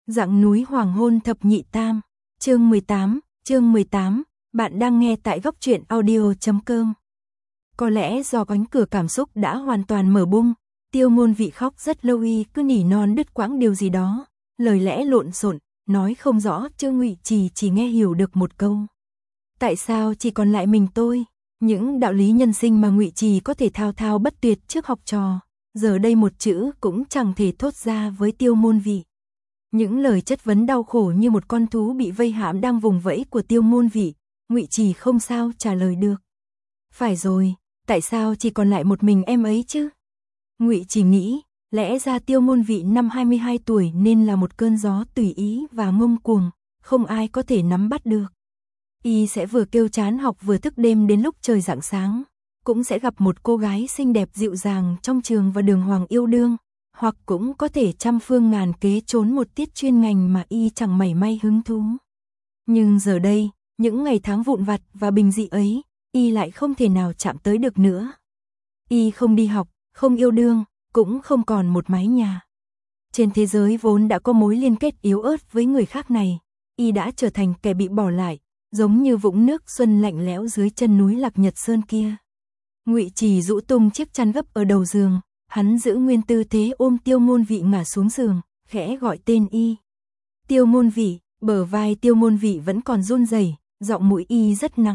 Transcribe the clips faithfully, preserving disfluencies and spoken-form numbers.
Dặng núi hoàng hôn thập nhị tam, chương mười tám, chương mười tám, bạn đang nghe tại góc truyện audio chấm com. Có lẽ do cánh cửa cảm xúc đã hoàn toàn mở bung, Tiêu Ngôn Vị khóc rất lâu, y cứ nỉ non đứt quãng điều gì đó, lời lẽ lộn xộn, nói không rõ. Trương Ngụy Trì chỉ nghe hiểu được một câu: tại sao chỉ còn lại mình tôi? Những đạo lý nhân sinh mà Ngụy Trì có thể thao thao bất tuyệt trước học trò, giờ đây một chữ cũng chẳng thể thốt ra với Tiêu Ngôn Vị. Những lời chất vấn đau khổ như một con thú bị vây hãm đang vùng vẫy của Tiêu Ngôn Vị, Ngụy Trì không sao trả lời được. Phải rồi, tại sao chỉ còn lại một mình em ấy chứ? Ngụy Trì nghĩ, lẽ ra Tiêu Ngôn Vị năm hai mươi hai tuổi nên là một cơn gió tùy ý và ngông cuồng, không ai có thể nắm bắt được. Y sẽ vừa kêu chán học vừa thức đêm đến lúc trời rạng sáng, cũng sẽ gặp một cô gái xinh đẹp dịu dàng trong trường và đường hoàng yêu đương, hoặc cũng có thể trăm phương ngàn kế trốn một tiết chuyên ngành mà y chẳng mảy may hứng thú. Nhưng giờ đây, những ngày tháng vụn vặt và bình dị ấy, y lại không thể nào chạm tới được nữa. Y không đi học, không yêu đương, cũng không còn một mái nhà. Trên thế giới vốn đã có mối liên kết yếu ớt với người khác này, y đã trở thành kẻ bị bỏ lại, giống như vũng nước xuân lạnh lẽo dưới chân núi Lạc Nhật Sơn kia. Ngụy Trì rũ tung chiếc chăn gấp ở đầu giường, hắn giữ nguyên tư thế ôm Tiêu Ngôn Vị ngả xuống giường, khẽ gọi tên y. Tiêu Ngôn Vị, bờ vai Tiêu Ngôn Vị vẫn còn run rẩy, giọng mũi y rất nặng.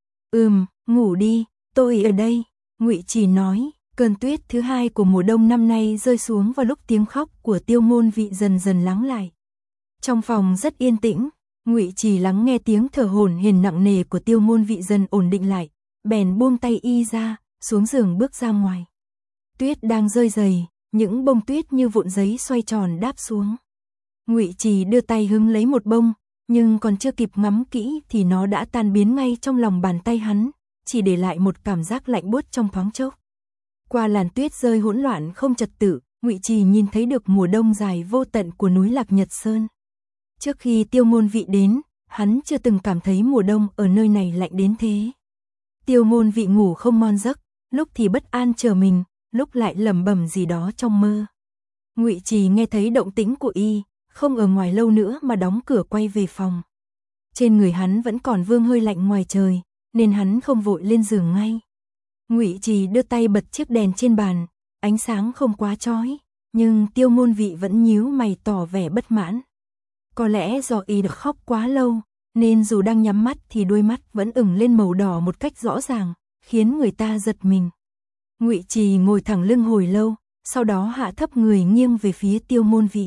Ừm, ngủ đi, tôi ở đây, Ngụy Trì nói. Cơn tuyết thứ hai của mùa đông năm nay rơi xuống vào lúc tiếng khóc của Tiêu Ngôn Vị dần dần lắng lại. Trong phòng rất yên tĩnh, Ngụy Trì lắng nghe tiếng thở hổn hển nặng nề của Tiêu Ngôn Vị dần ổn định lại, bèn buông tay y ra, xuống giường bước ra ngoài. Tuyết đang rơi dày, những bông tuyết như vụn giấy xoay tròn đáp xuống. Ngụy Trì đưa tay hứng lấy một bông, nhưng còn chưa kịp ngắm kỹ thì nó đã tan biến ngay trong lòng bàn tay hắn, chỉ để lại một cảm giác lạnh buốt trong thoáng chốc. Qua làn tuyết rơi hỗn loạn không trật tự, Ngụy Trì nhìn thấy được mùa đông dài vô tận của núi Lạc Nhật Sơn. Trước khi Tiêu Ngôn Vị đến, hắn chưa từng cảm thấy mùa đông ở nơi này lạnh đến thế. Tiêu Ngôn Vị ngủ không ngon giấc, lúc thì bất an chờ mình, lúc lại lẩm bẩm gì đó trong mơ. Ngụy Trì nghe thấy động tĩnh của y, không ở ngoài lâu nữa mà đóng cửa quay về phòng. Trên người hắn vẫn còn vương hơi lạnh ngoài trời, nên hắn không vội lên giường ngay. Ngụy Trì đưa tay bật chiếc đèn trên bàn, ánh sáng không quá chói, nhưng Tiêu Ngôn Vị vẫn nhíu mày tỏ vẻ bất mãn. Có lẽ do y được khóc quá lâu, nên dù đang nhắm mắt thì đôi mắt vẫn ửng lên màu đỏ một cách rõ ràng, khiến người ta giật mình. Ngụy Trì ngồi thẳng lưng hồi lâu, sau đó hạ thấp người nghiêng về phía Tiêu Ngôn Vị.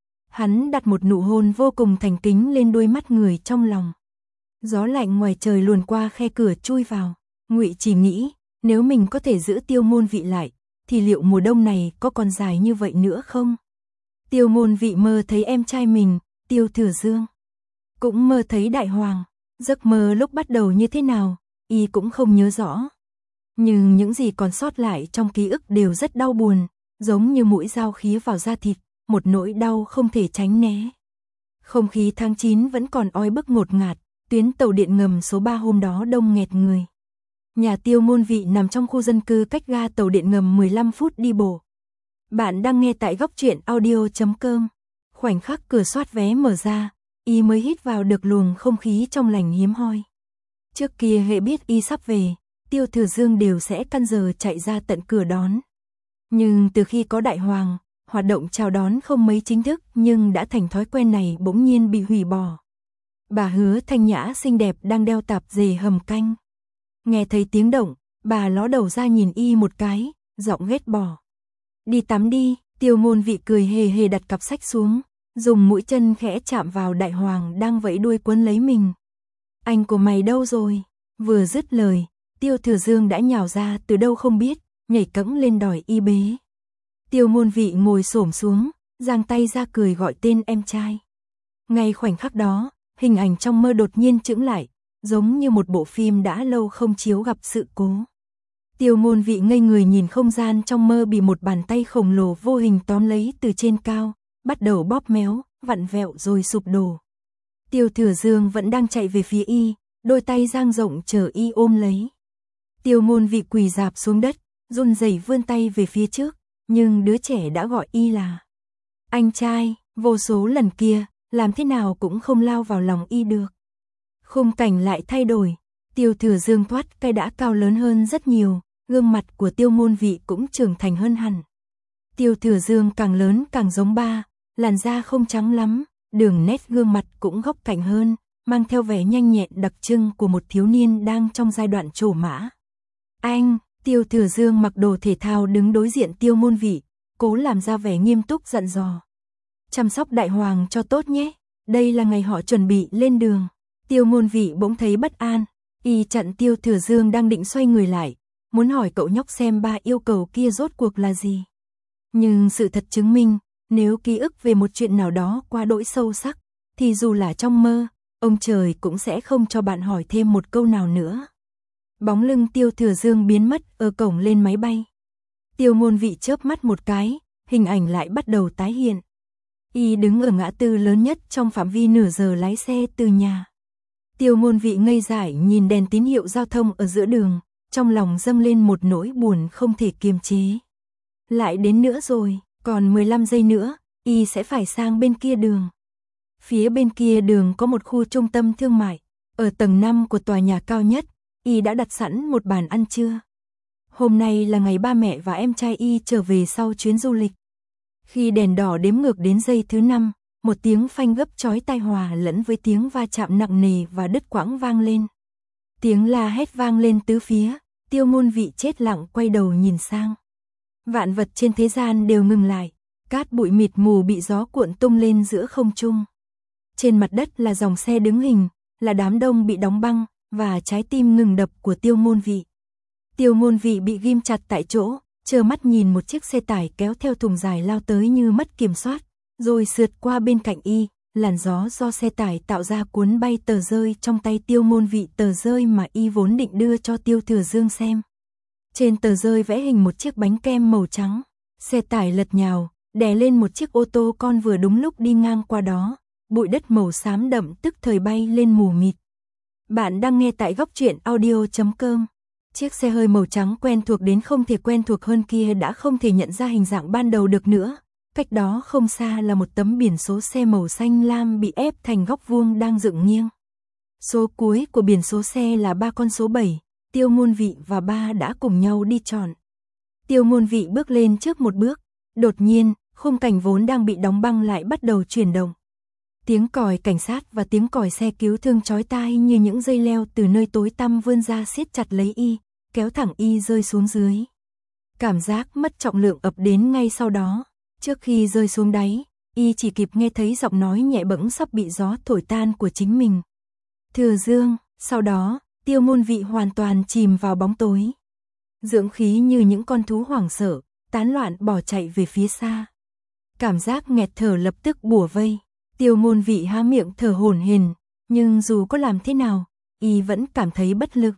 Hắn đặt một nụ hôn vô cùng thành kính lên đôi mắt người trong lòng. Gió lạnh ngoài trời luồn qua khe cửa chui vào. Ngụy Trì nghĩ, nếu mình có thể giữ Tiêu Ngôn Vị lại, thì liệu mùa đông này có còn dài như vậy nữa không? Tiêu Ngôn Vị mơ thấy em trai mình, Tiêu Thừa Dương. Cũng mơ thấy Đại Hoàng. Giấc mơ lúc bắt đầu như thế nào, y cũng không nhớ rõ. Nhưng những gì còn sót lại trong ký ức đều rất đau buồn, giống như mũi dao khía vào da thịt, một nỗi đau không thể tránh né. Không khí tháng chín vẫn còn oi bức ngột ngạt, tuyến tàu điện ngầm số ba hôm đó đông nghẹt người. Nhà Tiêu Ngôn Vị nằm trong khu dân cư cách ga tàu điện ngầm mười lăm phút đi bộ. Bạn đang nghe tại góc truyện audio chấm com. Khoảnh khắc cửa soát vé mở ra, y mới hít vào được luồng không khí trong lành hiếm hoi. Trước kia hệ biết y sắp về, Tiêu Thừa Dương đều sẽ căn giờ chạy ra tận cửa đón. Nhưng từ khi có Đại Hoàng, hoạt động chào đón không mấy chính thức nhưng đã thành thói quen này bỗng nhiên bị hủy bỏ. Bà Hứa thanh nhã xinh đẹp đang đeo tạp dề hầm canh. Nghe thấy tiếng động, bà ló đầu ra nhìn y một cái, giọng ghét bỏ. Đi tắm đi, Tiêu Ngôn Vị cười hề hề đặt cặp sách xuống, dùng mũi chân khẽ chạm vào Đại Hoàng đang vẫy đuôi quấn lấy mình. Anh của mày đâu rồi? Vừa dứt lời, Tiêu Thừa Dương đã nhào ra từ đâu không biết, nhảy cẫng lên đòi y bế. Tiêu Ngôn Vị ngồi xổm xuống, giang tay ra cười gọi tên em trai. Ngay khoảnh khắc đó, hình ảnh trong mơ đột nhiên chững lại, giống như một bộ phim đã lâu không chiếu gặp sự cố. Tiêu Ngôn Vị ngây người nhìn không gian trong mơ bị một bàn tay khổng lồ vô hình tóm lấy từ trên cao, bắt đầu bóp méo, vặn vẹo rồi sụp đổ. Tiêu Thừa Dương vẫn đang chạy về phía y, đôi tay dang rộng chờ y ôm lấy. Tiêu Ngôn Vị quỳ rạp xuống đất, run rẩy vươn tay về phía trước, nhưng đứa trẻ đã gọi y là anh trai. Vô số lần kia, làm thế nào cũng không lao vào lòng y được. Khung cảnh lại thay đổi, Tiêu Thừa Dương thoát cái đã cao lớn hơn rất nhiều, gương mặt của Tiêu Ngôn Vị cũng trưởng thành hơn hẳn. Tiêu Thừa Dương càng lớn càng giống ba, làn da không trắng lắm, đường nét gương mặt cũng góc cạnh hơn, mang theo vẻ nhanh nhẹn đặc trưng của một thiếu niên đang trong giai đoạn trổ mã. Anh, Tiêu Thừa Dương mặc đồ thể thao đứng đối diện Tiêu Ngôn Vị, cố làm ra vẻ nghiêm túc dặn dò. Chăm sóc đại hoàng cho tốt nhé, đây là ngày họ chuẩn bị lên đường. Tiêu Ngôn Vị bỗng thấy bất an, y chặn Tiêu Thừa Dương đang định xoay người lại, muốn hỏi cậu nhóc xem ba yêu cầu kia rốt cuộc là gì. Nhưng sự thật chứng minh, nếu ký ức về một chuyện nào đó quá đỗi sâu sắc, thì dù là trong mơ, ông trời cũng sẽ không cho bạn hỏi thêm một câu nào nữa. Bóng lưng Tiêu Thừa Dương biến mất ở cổng lên máy bay. Tiêu Ngôn Vị chớp mắt một cái, hình ảnh lại bắt đầu tái hiện. Y đứng ở ngã tư lớn nhất trong phạm vi nửa giờ lái xe từ nhà. Tiêu Ngôn Vị ngây dại nhìn đèn tín hiệu giao thông ở giữa đường, trong lòng dâng lên một nỗi buồn không thể kiềm chế. Lại đến nữa rồi, còn mười lăm giây nữa, y sẽ phải sang bên kia đường. Phía bên kia đường có một khu trung tâm thương mại, ở tầng năm của tòa nhà cao nhất, y đã đặt sẵn một bàn ăn trưa. Hôm nay là ngày ba mẹ và em trai y trở về sau chuyến du lịch. Khi đèn đỏ đếm ngược đến giây thứ năm, một tiếng phanh gấp chói tai hòa lẫn với tiếng va chạm nặng nề và đứt quãng vang lên. Tiếng la hét vang lên tứ phía, Tiêu Ngôn Vị chết lặng quay đầu nhìn sang. Vạn vật trên thế gian đều ngừng lại, cát bụi mịt mù bị gió cuộn tung lên giữa không trung. Trên mặt đất là dòng xe đứng hình, là đám đông bị đóng băng, và trái tim ngừng đập của Tiêu Ngôn Vị. Tiêu Ngôn Vị bị ghim chặt tại chỗ, trơ mắt nhìn một chiếc xe tải kéo theo thùng dài lao tới như mất kiểm soát, rồi sượt qua bên cạnh y, làn gió do xe tải tạo ra cuốn bay tờ rơi trong tay Tiêu Ngôn Vị, tờ rơi mà y vốn định đưa cho Tiêu Thừa Dương xem. Trên tờ rơi vẽ hình một chiếc bánh kem màu trắng, xe tải lật nhào, đè lên một chiếc ô tô con vừa đúng lúc đi ngang qua đó, bụi đất màu xám đậm tức thời bay lên mù mịt. Bạn đang nghe tại góc truyện audio chấm com. Chiếc xe hơi màu trắng quen thuộc đến không thể quen thuộc hơn kia đã không thể nhận ra hình dạng ban đầu được nữa. Cách đó không xa là một tấm biển số xe màu xanh lam bị ép thành góc vuông đang dựng nghiêng. Số cuối của biển số xe là ba con số bảy, Tiêu Ngôn Vị và ba đã cùng nhau đi chọn. Tiêu Ngôn Vị bước lên trước một bước, đột nhiên, khung cảnh vốn đang bị đóng băng lại bắt đầu chuyển động. Tiếng còi cảnh sát và tiếng còi xe cứu thương chói tai như những dây leo từ nơi tối tăm vươn ra siết chặt lấy y, kéo thẳng y rơi xuống dưới. Cảm giác mất trọng lượng ập đến ngay sau đó, trước khi rơi xuống đáy, y chỉ kịp nghe thấy giọng nói nhẹ bẫng sắp bị gió thổi tan của chính mình. Thừa Dương, sau đó, Tiêu Ngôn Vị hoàn toàn chìm vào bóng tối. Dưỡng khí như những con thú hoảng sợ, tán loạn bỏ chạy về phía xa. Cảm giác nghẹt thở lập tức bủa vây. Tiêu Ngôn Vị há miệng thở hổn hển, nhưng dù có làm thế nào, y vẫn cảm thấy bất lực.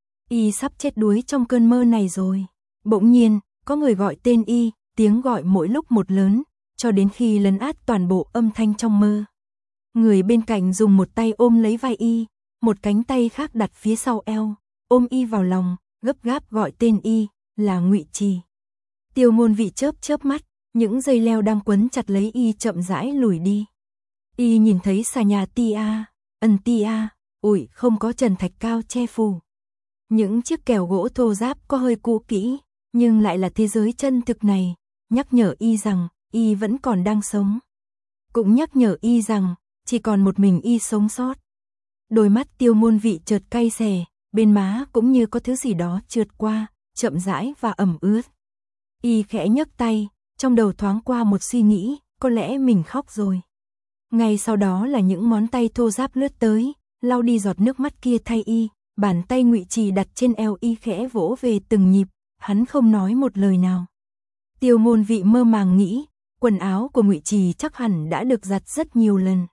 Y sắp chết đuối trong cơn mơ này rồi. Bỗng nhiên, có người gọi tên y, tiếng gọi mỗi lúc một lớn, cho đến khi lấn át toàn bộ âm thanh trong mơ. Người bên cạnh dùng một tay ôm lấy vai y, một cánh tay khác đặt phía sau eo, ôm y vào lòng, gấp gáp gọi tên y, là Ngụy Trì. Tiêu Ngôn Vị chớp chớp mắt, những dây leo đang quấn chặt lấy y chậm rãi lùi đi. Y nhìn thấy xà nhà tia, ẩn tia, ủi không có trần thạch cao che phủ. Những chiếc kèo gỗ thô ráp có hơi cũ kỹ, nhưng lại là thế giới chân thực này, nhắc nhở y rằng y vẫn còn đang sống. Cũng nhắc nhở y rằng chỉ còn một mình y sống sót. Đôi mắt Tiêu Ngôn Vị chợt cay xè, bên má cũng như có thứ gì đó trượt qua, chậm rãi và ẩm ướt. Y khẽ nhấc tay, trong đầu thoáng qua một suy nghĩ, có lẽ mình khóc rồi. Ngay sau đó là những ngón tay thô ráp lướt tới, lau đi giọt nước mắt kia thay y, bàn tay Ngụy Trì đặt trên eo y khẽ vỗ về từng nhịp, hắn không nói một lời nào. Tiêu Ngôn Vị mơ màng nghĩ, quần áo của Ngụy Trì chắc hẳn đã được giặt rất nhiều lần.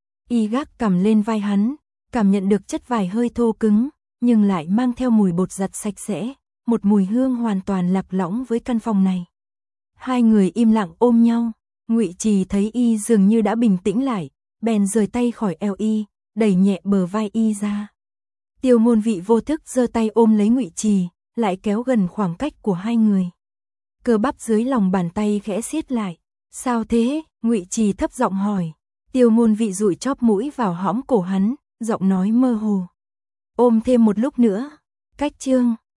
Y gác cằm lên vai hắn, cảm nhận được chất vải hơi thô cứng, nhưng lại mang theo mùi bột giặt sạch sẽ, một mùi hương hoàn toàn lạc lõng với căn phòng này. Hai người im lặng ôm nhau, Ngụy Trì thấy y dường như đã bình tĩnh lại, bèn rời tay khỏi eo y, đẩy nhẹ bờ vai y ra. Tiêu Ngôn Vị vô thức giơ tay ôm lấy Ngụy Trì, lại kéo gần khoảng cách của hai người. Cơ bắp dưới lòng bàn tay khẽ siết lại. Sao thế? Ngụy Trì thấp giọng hỏi. Tiêu Ngôn Vị dụi chóp mũi vào hõm cổ hắn, giọng nói mơ hồ. Ôm thêm một lúc nữa. Cách chương